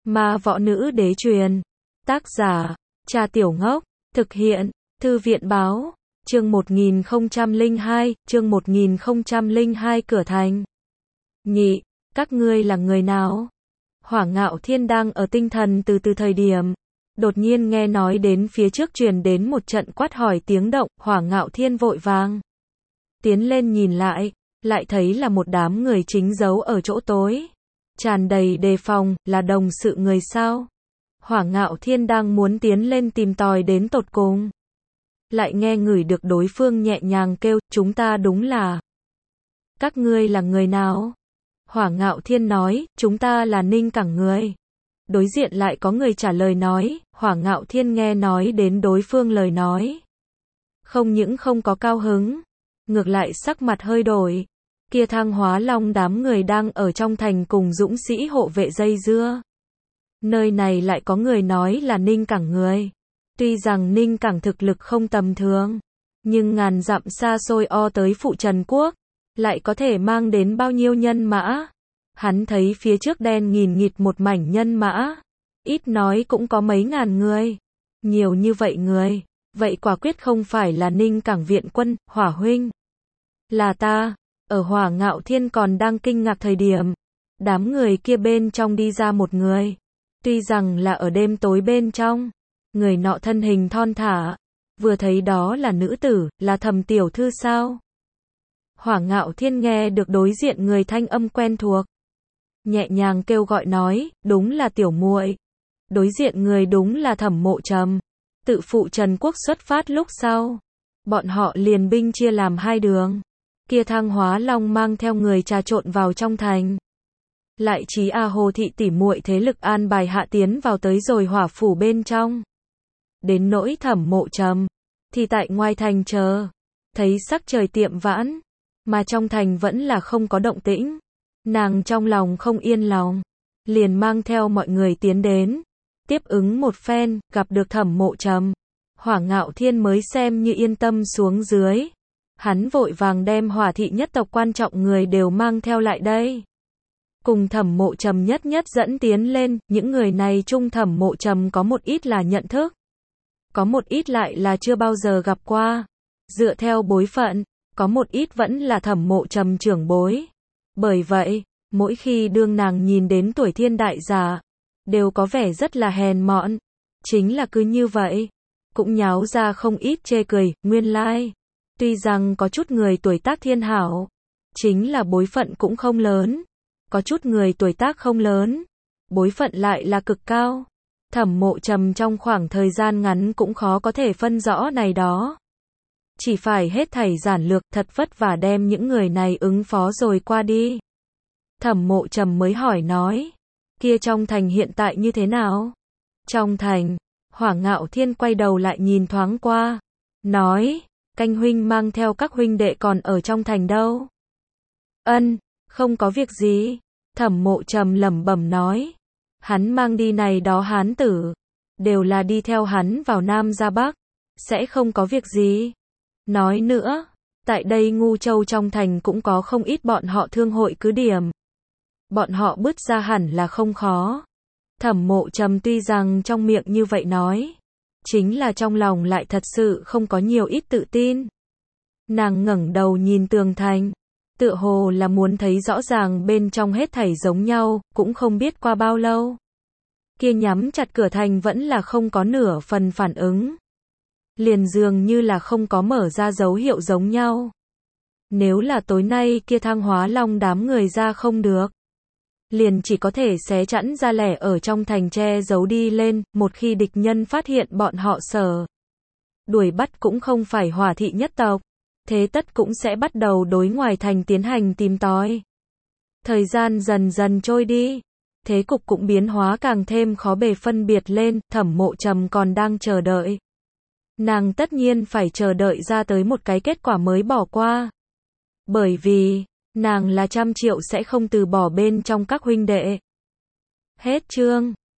Ma võ nữ đế truyền. Tác giả, Trà Tiểu Ngốc. Thực hiện, Thư viện báo. Chương 1002, chương 1002 cửa thành. Nhị, các ngươi là người nào? Hỏa Ngạo Thiên đang ở tinh thần từ thời điểm. Đột nhiên nghe nói đến phía trước truyền đến một trận quát hỏi tiếng động, Hỏa Ngạo Thiên vội vàng tiến lên nhìn lại thấy là một đám người chính giấu ở chỗ tối. Tràn đầy đề phòng, là đồng sự người sao? Hỏa Ngạo Thiên đang muốn tiến lên tìm tòi đến tột cùng. Lại nghe ngửi được đối phương nhẹ nhàng kêu, chúng ta đúng là. Các ngươi là người nào? Hỏa Ngạo Thiên nói, chúng ta là Ninh Cảng người. Đối diện lại có người trả lời nói, Hỏa Ngạo Thiên nghe nói đến đối phương lời nói. Không những không có cao hứng, ngược lại sắc mặt hơi đổi. Kia Thăng Hóa Long đám người đang ở trong thành cùng dũng sĩ hộ vệ dây dưa. Nơi này lại có người nói là Ninh Cảng người. Tuy rằng Ninh Cảng thực lực không tầm thường, nhưng ngàn dặm xa xôi tới Phụ Trần Quốc, lại có thể mang đến bao nhiêu nhân mã. Hắn thấy phía trước đen nghìn nghịt một mảnh nhân mã, ít nói cũng có mấy ngàn người. Nhiều như vậy người, vậy quả quyết không phải là Ninh Cảng viện quân, Hỏa huynh. Là ta. Ở Hỏa Ngạo Thiên còn đang kinh ngạc thời điểm, đám người kia bên trong đi ra một người. Tuy rằng là ở đêm tối bên trong, người nọ thân hình thon thả, vừa thấy đó là nữ tử, là Thẩm tiểu thư sao? Hỏa Ngạo Thiên nghe được đối diện người thanh âm quen thuộc, nhẹ nhàng kêu gọi nói, đúng là tiểu muội. Đối diện người đúng là Thẩm Mộ Trầm. Tự Phụ Trần Quốc xuất phát lúc sau, bọn họ liền binh chia làm hai đường. Kia Thăng Hóa Long mang theo người trà trộn vào trong thành. Lại trí Hồ thị tỉ muội thế lực an bài hạ tiến vào tới rồi Hỏa phủ bên trong. Đến nỗi Thẩm Mộ Trầm thì tại ngoài thành chờ, thấy sắc trời tiệm vãn, mà trong thành vẫn là không có động tĩnh. Nàng trong lòng không yên lòng, liền mang theo mọi người tiến đến, tiếp ứng một phen, gặp được Thẩm Mộ Trầm. Hỏa Ngạo Thiên mới xem như yên tâm xuống dưới. Hắn vội vàng đem Hỏa thị nhất tộc quan trọng người đều mang theo lại đây. Cùng Thẩm Mộ Trầm nhất dẫn tiến lên, những người này chung Thẩm Mộ Trầm có một ít là nhận thức, có một ít lại là chưa bao giờ gặp qua. Dựa theo bối phận, có một ít vẫn là Thẩm Mộ Trầm trưởng bối. Bởi vậy, mỗi khi đương nàng nhìn đến tuổi thiên đại giả, đều có vẻ rất là hèn mọn. Chính là cứ như vậy, cũng nháo ra không ít chê cười, nguyên lai. Tuy rằng có chút người tuổi tác thiên hảo, chính là bối phận cũng không lớn. Có chút người tuổi tác không lớn, bối phận lại là cực cao. Thẩm Mộ Trầm trong khoảng thời gian ngắn cũng khó có thể phân rõ này đó. Chỉ phải hết thảy giản lược, thật vất vả đem những người này ứng phó rồi qua đi. Thẩm Mộ Trầm mới hỏi nói, kia trong thành hiện tại như thế nào? Trong thành, Hỏa Ngạo Thiên quay đầu lại nhìn thoáng qua, nói, canh huynh mang theo các huynh đệ còn ở trong thành đâu? Ân, không có việc gì. Thẩm Mộ Trầm lẩm bẩm nói, hắn mang đi này đó hán tử, đều là đi theo hắn vào Nam ra Bắc, sẽ không có việc gì. Nói nữa, tại đây Ngu Châu trong thành cũng có không ít bọn họ thương hội cứ điểm. Bọn họ bứt ra hẳn là không khó. Thẩm Mộ Trầm tuy rằng trong miệng như vậy nói, chính là trong lòng lại thật sự không có nhiều ít tự tin. Nàng ngẩng đầu nhìn tường thành, tựa hồ là muốn thấy rõ ràng bên trong hết thảy giống nhau, cũng không biết qua bao lâu. Kia nhắm chặt cửa thành vẫn là không có nửa phần phản ứng. Liền dường như là không có mở ra dấu hiệu giống nhau. Nếu là tối nay kia Thăng Hóa Long đám người ra không được, liền chỉ có thể xé chẵn ra lẻ ở trong thành che giấu đi lên, một khi địch nhân phát hiện bọn họ sở đuổi bắt cũng không phải Hỏa thị nhất tộc, thế tất cũng sẽ bắt đầu đối ngoài thành tiến hành tìm tòi. Thời gian dần dần trôi đi, thế cục cũng biến hóa càng thêm khó bề phân biệt lên. Thẩm Mộ Trầm còn đang chờ đợi. Nàng tất nhiên phải chờ đợi ra tới một cái kết quả mới bỏ qua. Bởi vì, nàng là 100 triệu sẽ không từ bỏ bên trong các huynh đệ. Hết chương.